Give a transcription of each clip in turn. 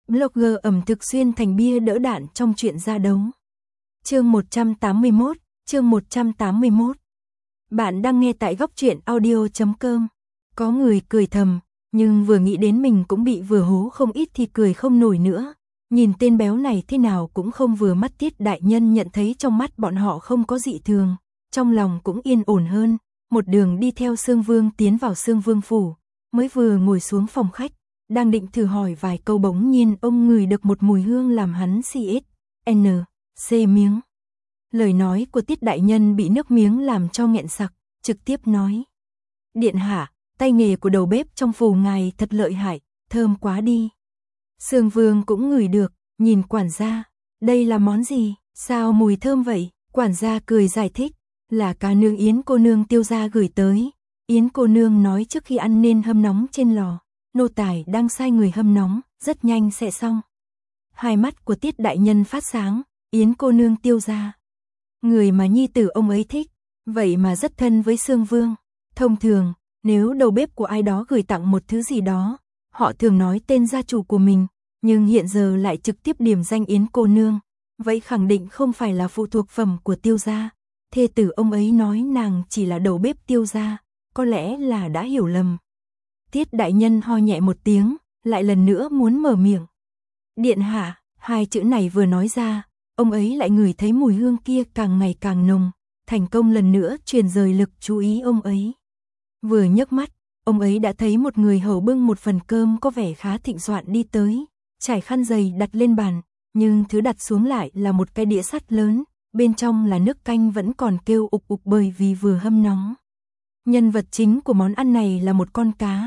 Blogger ẩm thực xuyên thành bia đỡ đạn trong chuyện ra đấu. Chương 181. Bạn đang nghe tại góc truyện audio.com. Có người cười thầm, nhưng vừa nghĩ đến mình cũng bị vừa hố không ít thì cười không nổi nữa. Nhìn tên béo này thế nào cũng không vừa mắt. Tiết đại nhân nhận thấy trong mắt bọn họ không có dị thường, trong lòng cũng yên ổn hơn, một đường đi theo Sương Vương tiến vào Sương Vương phủ, mới vừa ngồi xuống phòng khách, đang định thử hỏi vài câu bỗng nhiên ông ngửi được một mùi hương làm hắn CSNC miếng. Lời nói của Tiết đại nhân bị nước miếng làm cho nghẹn sặc, trực tiếp nói: "Điện hạ, tay nghề của đầu bếp trong phủ ngài thật lợi hại, thơm quá đi." Sương Vương cũng ngửi được, nhìn quản gia: "Đây là món gì, sao mùi thơm vậy?" Quản gia cười giải thích: "Là cá nướng Yến cô nương Tiêu gia gửi tới. Yến cô nương nói trước khi ăn nên hâm nóng trên lò, nô tài đang sai người hâm nóng, rất nhanh sẽ xong." Hai mắt của Tiết đại nhân phát sáng, Yến cô nương Tiêu gia, người mà nhi tử ông ấy thích, vậy mà rất thân với Sương Vương. Thông thường, nếu đầu bếp của ai đó gửi tặng một thứ gì đó, họ thường nói tên gia chủ của mình, nhưng hiện giờ lại trực tiếp điểm danh Yến cô nương, vậy khẳng định không phải là phụ thuộc phẩm của Tiêu gia. Thê tử ông ấy nói nàng chỉ là đầu bếp Tiêu gia, có lẽ là đã hiểu lầm. Tiết đại nhân ho nhẹ một tiếng, lại lần nữa muốn mở miệng. "Điện hạ", hai chữ này vừa nói ra, ông ấy lại ngửi thấy mùi hương kia càng ngày càng nồng, thành công lần nữa truyền rời lực chú ý ông ấy. Vừa nhấc mắt, ông ấy đã thấy một người hầu bưng một phần cơm có vẻ khá thịnh soạn đi tới, trải khăn dày đặt lên bàn, nhưng thứ đặt xuống lại là một cái đĩa sắt lớn, bên trong là nước canh vẫn còn kêu ục ục bởi vì vừa hâm nóng. Nhân vật chính của món ăn này là một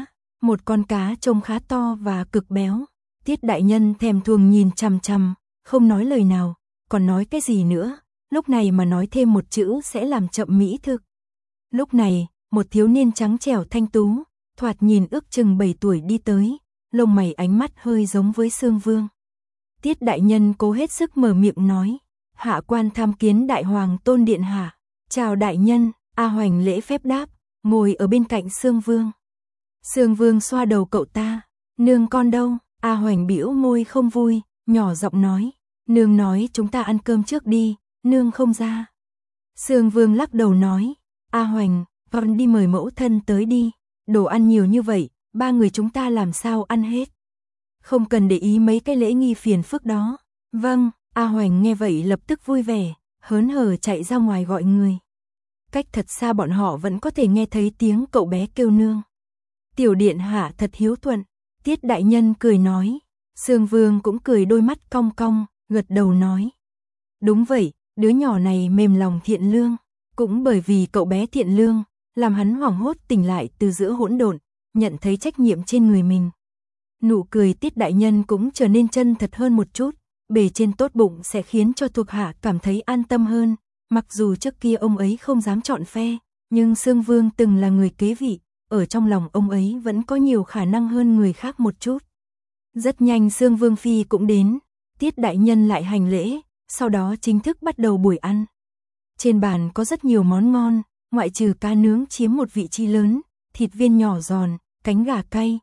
con cá trông khá to và cực béo. Tiết đại nhân thèm thuồng nhìn chằm chằm, không nói lời nào, còn nói cái gì nữa, lúc này mà nói thêm một chữ sẽ làm chậm mỹ thực. Lúc này, một thiếu niên trắng trẻo thanh tú, thoạt nhìn ước chừng 7 tuổi đi tới, lông mày ánh mắt hơi giống với Sương Vương. Tiết đại nhân cố hết sức mở miệng nói: "Hạ quan tham kiến đại hoàng tôn điện hạ." "Chào đại nhân." A Hoành lễ phép đáp, ngồi ở bên cạnh Sương Vương. Sương Vương xoa đầu cậu ta: "Nương con đâu?" A Hoành bĩu môi không vui, nhỏ giọng nói: "Nương nói chúng ta ăn cơm trước đi, nương không ra." Sương Vương lắc đầu nói: "A Hoành, con đi mời mẫu thân tới đi, đồ ăn nhiều như vậy, ba người chúng ta làm sao ăn hết. Không cần để ý mấy cái lễ nghi phiền phức đó." "Vâng." A Hoành nghe vậy lập tức vui vẻ, hớn hở chạy ra ngoài gọi người. Cách thật xa bọn họ vẫn có thể nghe thấy tiếng cậu bé kêu nương. "Tiểu điện hạ thật hiếu thuận." Tiết đại nhân cười nói. Sương Vương cũng cười đôi mắt cong cong, gật đầu nói: "Đúng vậy, đứa nhỏ này mềm lòng thiện lương." Cũng bởi vì cậu bé thiện lương, làm hắn hoảng hốt tỉnh lại từ giữa hỗn độn, nhận thấy trách nhiệm trên người mình. Nụ cười Tiết đại nhân cũng trở nên chân thật hơn một chút, bề trên tốt bụng sẽ khiến cho thuộc hạ cảm thấy an tâm hơn. Mặc dù trước kia ông ấy không dám chọn phe, nhưng Sương Vương từng là người kế vị, ở trong lòng ông ấy vẫn có nhiều khả năng hơn người khác một chút. Rất nhanh Sương Vương phi cũng đến, Tiết đại nhân lại hành lễ, sau đó chính thức bắt đầu buổi ăn. Trên bàn có rất nhiều món ngon, ngoại trừ cá nướng chiếm một vị trí lớn, thịt viên nhỏ giòn, cánh gà cay,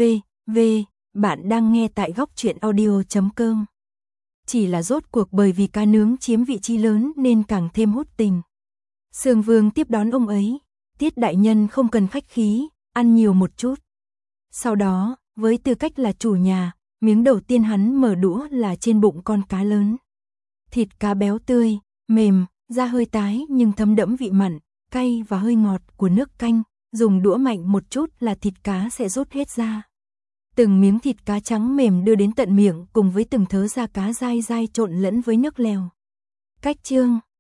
bạn đang nghe tại góc truyện audio.com. Chỉ là rốt cuộc bởi vì cá nướng chiếm vị trí lớn nên càng thêm hút tình. Sương Vương tiếp đón ông ấy, Tiết đại nhân không cần khách khí, ăn nhiều một chút. Sau đó, với tư cách là chủ nhà, miếng đầu tiên hắn mở đũa là trên bụng con cá lớn. Thịt cá béo tươi, mềm, da hơi tái nhưng thấm đẫm vị mặn, cay và hơi ngọt của nước canh, dùng đũa mạnh một chút là thịt cá sẽ rút hết ra. Từng miếng thịt cá trắng mềm đưa đến tận miệng cùng với từng thớ da cá dai dai trộn lẫn với nước lèo. Cách chương